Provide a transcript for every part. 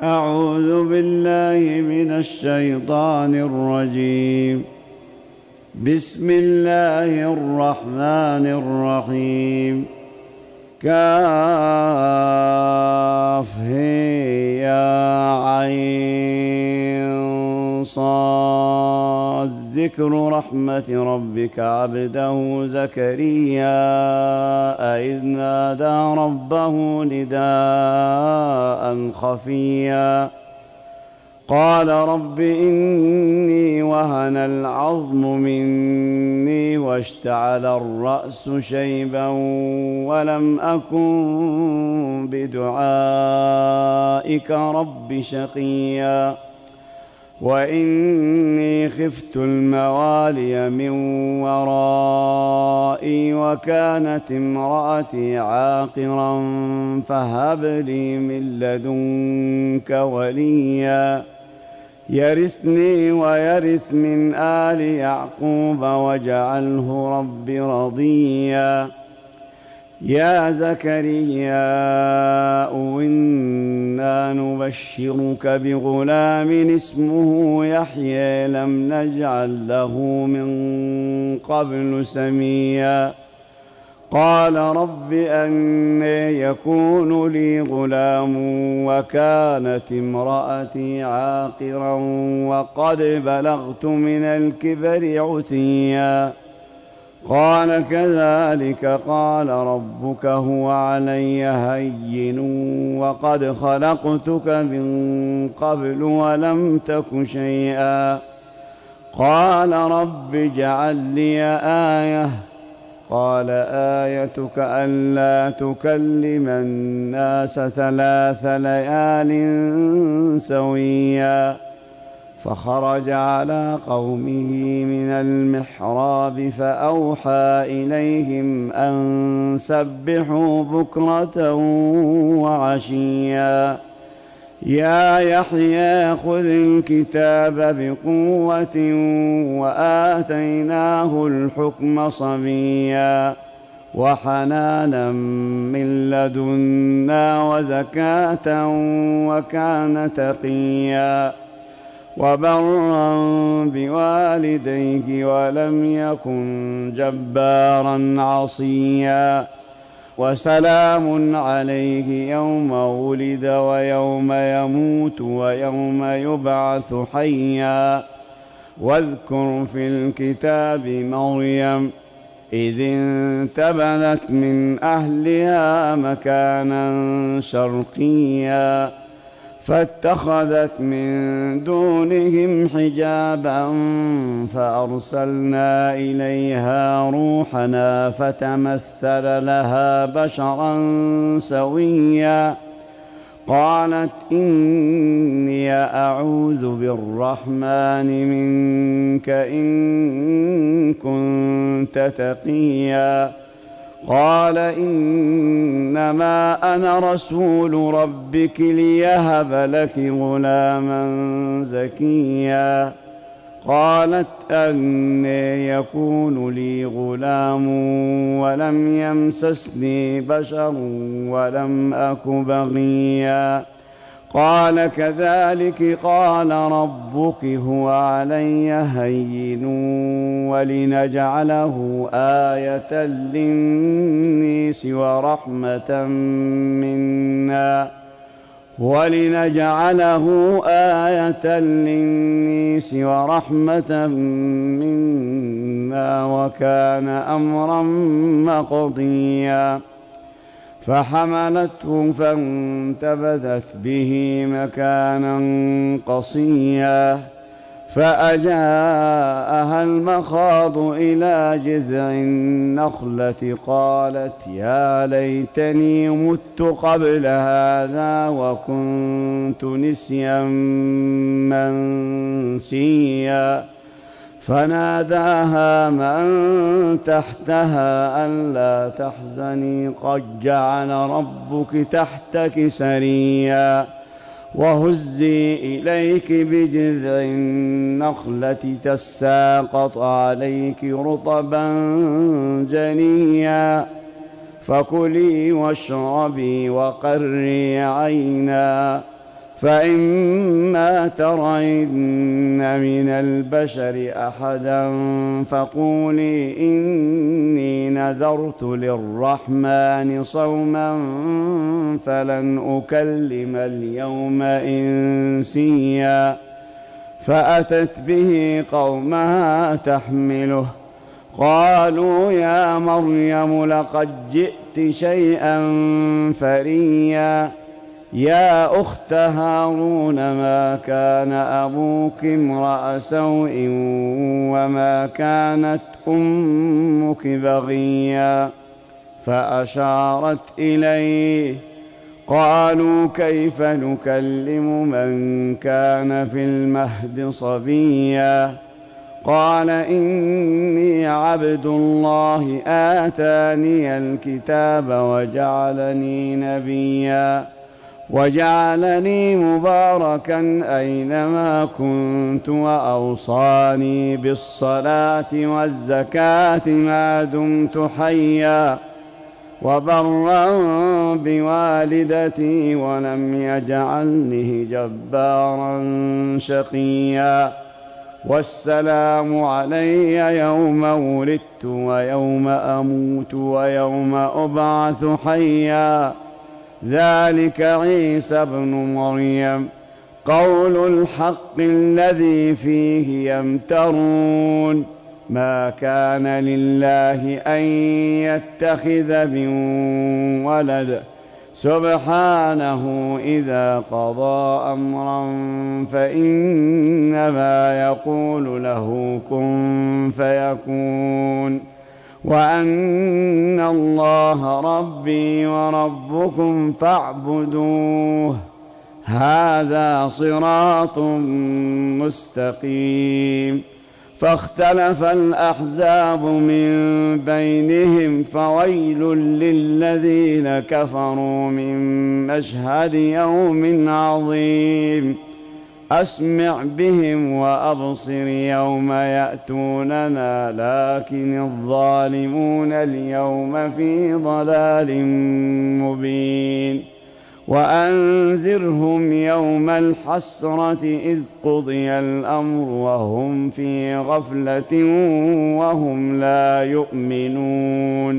أعوذ بالله من الشيطان الرجيم. بسم الله الرحمن الرحيم. كافها عين صاد. ذكر رحمة ربك عبده زكريا إذ نادى ربه نداء خفيا قال رب إني وهن العظم مني واشتعل الرأس شيبا ولم أكن بدعائك رب شقيا وإني خفت الموالي من ورائي وكانت امرأتي عاقرا فهب لي من لدنك وليا يرثني ويرث من آل يعقوب واجعله رب رضيا يا زكريا إنا نبشرك بغلام اسمه يحيى لم نجعل له من قبل سميا قال رب أنى يكون لي غلام وكانت امرأتي عاقرا وقد بلغت من الكبر عتيا قال كذلك قال ربك هو علي هين وقد خلقتك من قبل ولم تك شيئا قال رب اجعل لي آية قال آيتك ألا تكلم الناس 3 ليال سويا فخرج على قومه من المحراب فأوحى إليهم أن سبحوا بكرة وعشيا يا يحيى خذ الكتاب بقوة وآتيناه الحكم صبيا وحنانا من لدنا وزكاة وكان تقيا وبرا بوالديه ولم يكن جبارا عصيا وسلام عليه يوم ولد ويوم يموت ويوم يبعث حيا واذكر في الكتاب مريم إذ انتبذت من أهلها مكانا شرقيا فاتخذت من دونهم حجابا فأرسلنا إليها روحنا فتمثل لها بشرا سويا قالت إني أعوذ بالرحمن منك إن كنت تقيا قال إنما أنا رسول ربك ليهب لك غلاما زكيا قالت أنى يكون لي غلام ولم يمسسني بشر ولم أك بغيا قال كذلك قال ربك هو علي هين ولنجعله آية للناس ورحمة منا وكان أمرا مقضيا فحملته فانتبذت به مكانا قصيا فأجاءها المخاض إلى جذع النخلة قالت يا ليتني مت قبل هذا وكنت نسيا منسيا فناداها من تحتها ألا تحزني قد جعل ربك تحتك سريا وهزي إليك بجذع النخلة تساقط عليك رطبا جنيا فكلي واشربي وقري عينا فإما ترين من البشر أحدا فقولي إني نذرت للرحمن صوما فلن أكلم اليوم إنسيا فأتت به قومها تحمله قالوا يا مريم لقد جئت شيئا فريا يا أخت هارون ما كان أبوك امرأ سوء وما كانت أمك بغيا فأشارت إليه قالوا كيف نكلم من كان في المهد صبيا قال إني عبد الله آتاني الكتاب وجعلني نبيا وجعلني مباركا أينما كنت وأوصاني بالصلاة والزكاة ما دمت حيا وبرا بوالدتي ولم يجعلني جبارا شقيا والسلام علي يوم ولدت ويوم أموت ويوم أبعث حيا ذلك عيسى ابن مريم قول الحق الذي فيه يمترون ما كان لله أن يتخذ من ولد سبحانه إذا قضى أمرا فإنما يقول له كن فيكون وأن الله ربي وربكم فاعبدوه هذا صراط مستقيم فاختلف الأحزاب من بينهم فويل للذين كفروا من مشهد يوم عظيم أسمع بهم وأبصر يوم يأتوننا لكن الظالمون اليوم في ضلال مبين وأنذرهم يوم الحسرة إذ قضي الأمر وهم في غفلة وهم لا يؤمنون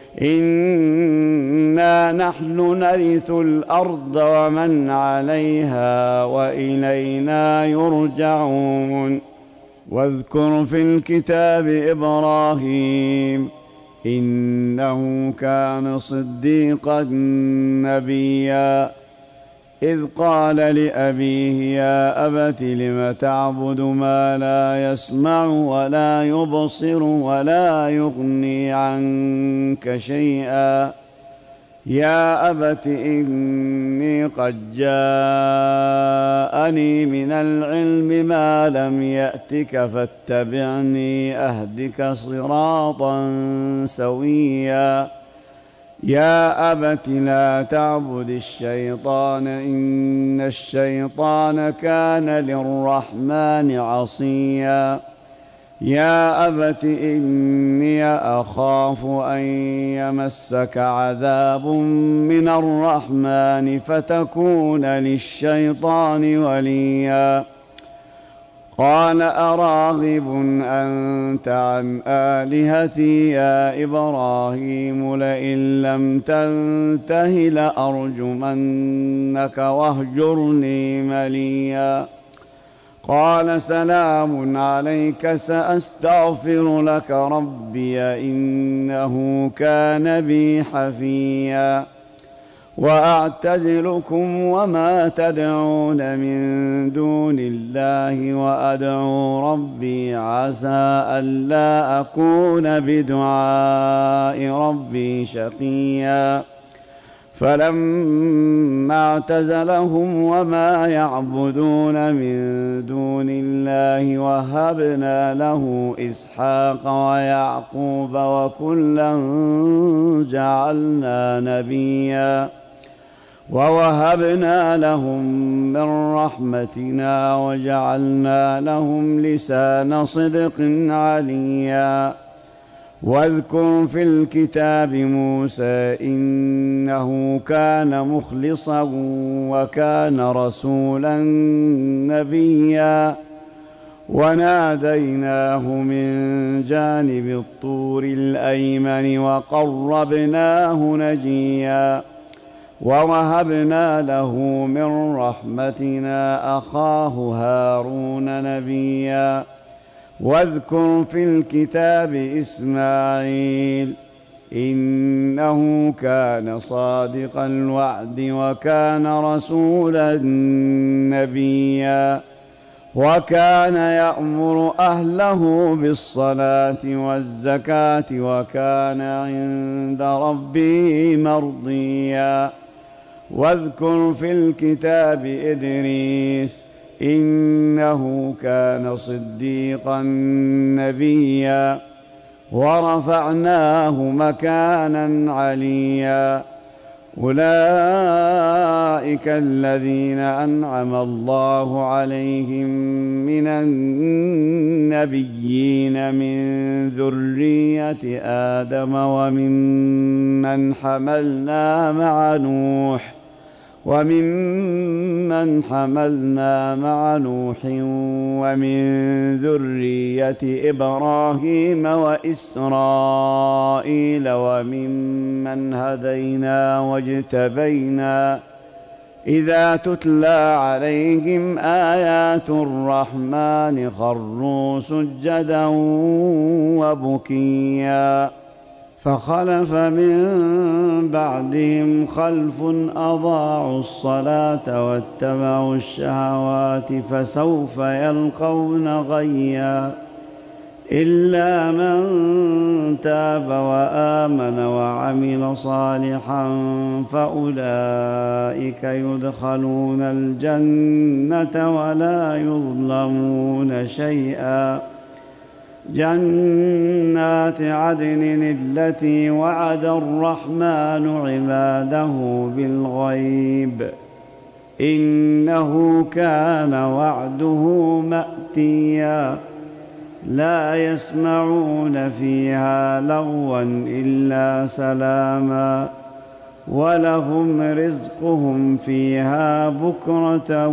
إنا نحن نرث الأرض ومن عليها وإلينا يرجعون واذكر في الكتاب إبراهيم إنه كان صديقا نبيا إذ قال لأبيه يا أبت لم تعبد ما لا يسمع ولا يبصر ولا يغني عنك شيئا يا أبت إني قد جاءني من العلم ما لم يأتك فاتبعني أهدك صراطا سويا يا أبت لا تعبد الشيطان إن الشيطان كان للرحمن عصيا يا أبت إني أخاف أن يمسك عذاب من الرحمن فتكون للشيطان وليا قال أراغب أنت عن آلهتي يا إبراهيم لئن لم تنته لأرجمنك واهجرني مليا قال سلام عليك سأستغفر لك ربي إنه كان بي حفيا وأعتزلكم وما تدعون من دون الله وأدعو ربي عسى ألا أكون بدعاء ربي شقيا فلما اعتزلهم وما يعبدون من دون الله وهبنا له إسحاق ويعقوب وكلا جعلنا نبيا ووهبنا لهم من رحمتنا وجعلنا لهم لسان صدق عليا واذكر في الكتاب موسى إنه كان مخلصا وكان رسولا نبيا وناديناه من جانب الطور الأيمن وقربناه نجيا ووهبنا له من رحمتنا أخاه هارون نبيا واذكر في الكتاب إسماعيل إنه كان صادق الوعد وكان رسولا نبيا وكان يأمر أهله بالصلاة والزكاة وكان عند ربه مرضيا واذكر في الكتاب إدريس إنه كان صديقا نبيا ورفعناه مكانا عليا أولئك الذين أنعم الله عليهم من النبيين من ذرية آدم وممن حملنا مع نوح ومن ذرية إبراهيم وإسرائيل وممن هدينا واجتبينا إذا تتلى عليهم آيات الرحمن خروا سجدا وبكيا فخلف من بعدهم خلف أضاعوا الصلاة واتبعوا الشهوات فسوف يلقون غيا إلا من تاب وآمن وعمل صالحا فأولئك يدخلون الجنة ولا يظلمون شيئا جنات عدن التي وعد الرحمن عباده بالغيب إنه كان وعده مأتيا لا يسمعون فيها لغوا إلا سلاما ولهم رزقهم فيها بكرة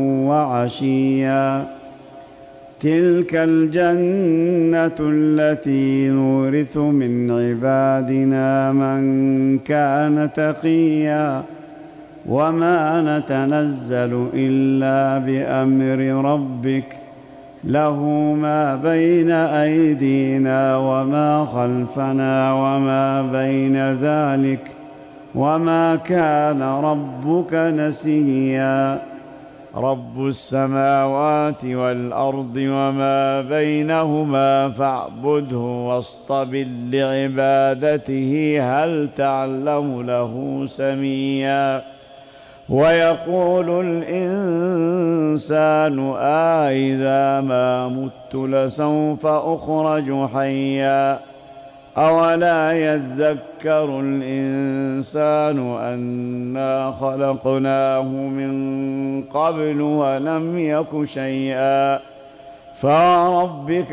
وعشيا تلك الجنة التي نورث من عبادنا من كان تقيا وما نتنزل إلا بأمر ربك له ما بين أيدينا وما خلفنا وما بين ذلك وما كان ربك نسيا رب السماوات والأرض وما بينهما فاعبده واصطبر لعبادته هل تعلم له سميا ويقول الإنسان أإذا ما مت لسوف أخرج حيا أولا يذكر الإنسان أنا خلقناه من قبل ولم يك شيئا فوربك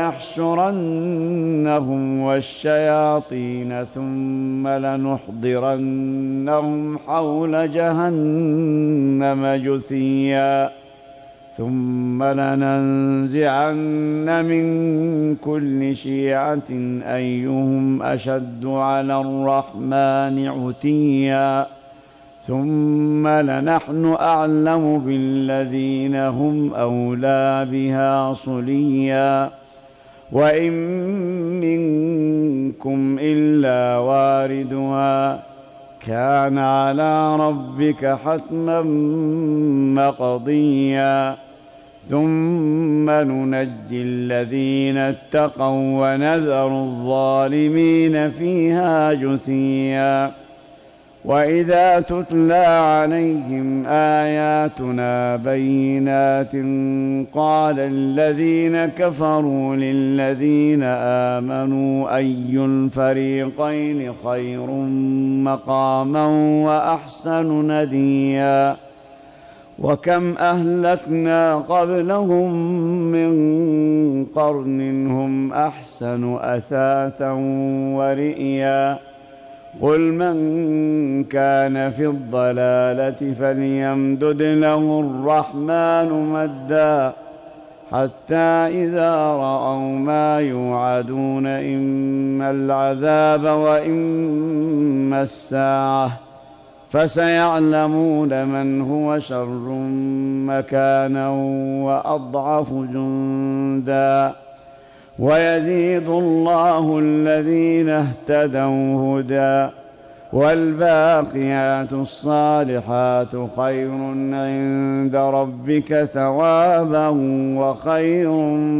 لنحشرنهم والشياطين ثم لنحضرنهم حول جهنم جثيا ثم لننزعن من كل شيعة أيهم أشد على الرحمن عتيا ثم لنحن أعلم بالذين هم أولى بها صليا وإن منكم إلا واردها كان على ربك حتما مقضيا ثم ننجي الذين اتقوا ونذر الظالمين فيها جثيا وإذا تتلى عليهم آياتنا بينات قال الذين كفروا للذين آمنوا أي الفريقين خير مقاما وأحسن نديا وكم أهلكنا قبلهم من قرن هم أحسن أثاثا ورئيا قل من كان في الضلالة فليمدد له الرحمن مدا حتى إذا رأوا ما يوعدون إما العذاب وإما الساعة فسيعلمون من هو شر مكانا وأضعف جندا ويزيد الله الذين اهتدوا هدى والباقيات الصالحات خير عند ربك ثوابا وخير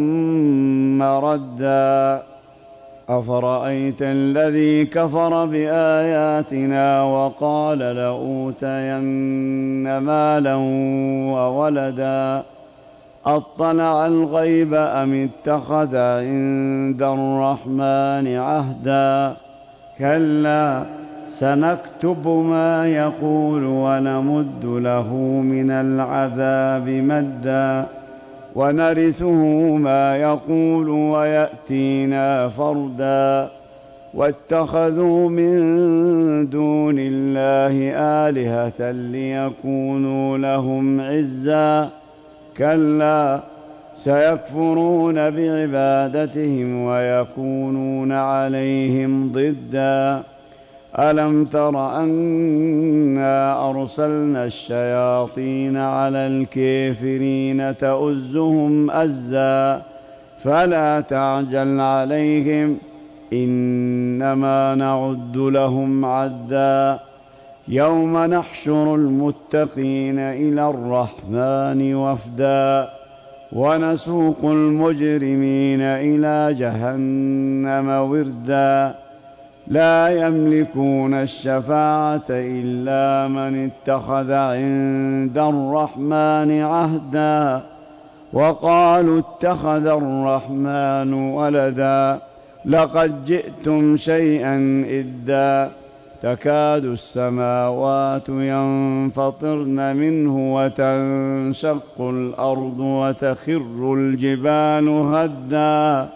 مردا أفرأيت الذي كفر بآياتنا وقال لأوتين مالا وولدا أطلع الغيب أم اتخذ عند الرحمن عهدا كلا سنكتب ما يقول ونمد له من العذاب مدا ونرثه ما يقول ويأتينا فردا واتخذوا من دون الله آلهة ليكونوا لهم عزا كلا سيكفرون بعبادتهم ويكونون عليهم ضدا ألم تر أنا أرسلنا الشياطين على الكافرين تؤزهم أزا فلا تعجل عليهم إنما نعد لهم عدا يوم نحشر المتقين إلى الرحمن وفدا ونسوق المجرمين إلى جهنم وردا لا يملكون الشفاعة إلا من اتخذ عند الرحمن عهدا وقالوا اتخذ الرحمن ولدا لقد جئتم شيئا إدا تكاد السماوات ينفطرن منه وتنشق الأرض وتخر الجبال هدا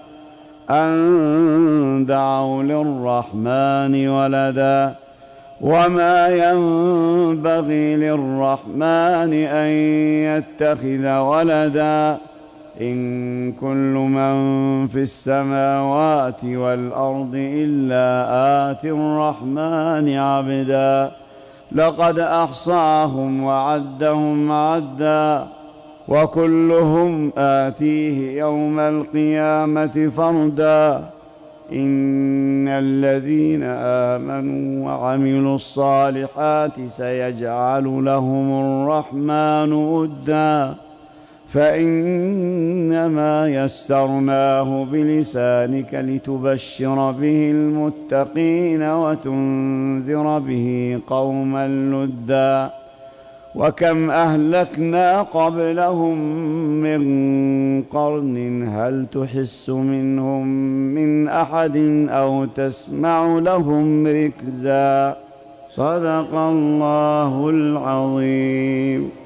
أن دعوا للرحمن ولدا وما ينبغي للرحمن أن يتخذ ولدا إن كل من في السماوات والأرض إلا آتي الرحمن عبدا لقد أحصاهم وعدهم عدا وكلهم آتيه يوم القيامة فردا إن الذين آمنوا وعملوا الصالحات سيجعل لهم الرحمن ودا فإنما يسرناه بلسانك لتبشر به المتقين وتنذر به قوما لدا وكم أهلكنا قبلهم من قرن هل تحس منهم من أحد أو تسمع لهم ركزا صدق الله العظيم.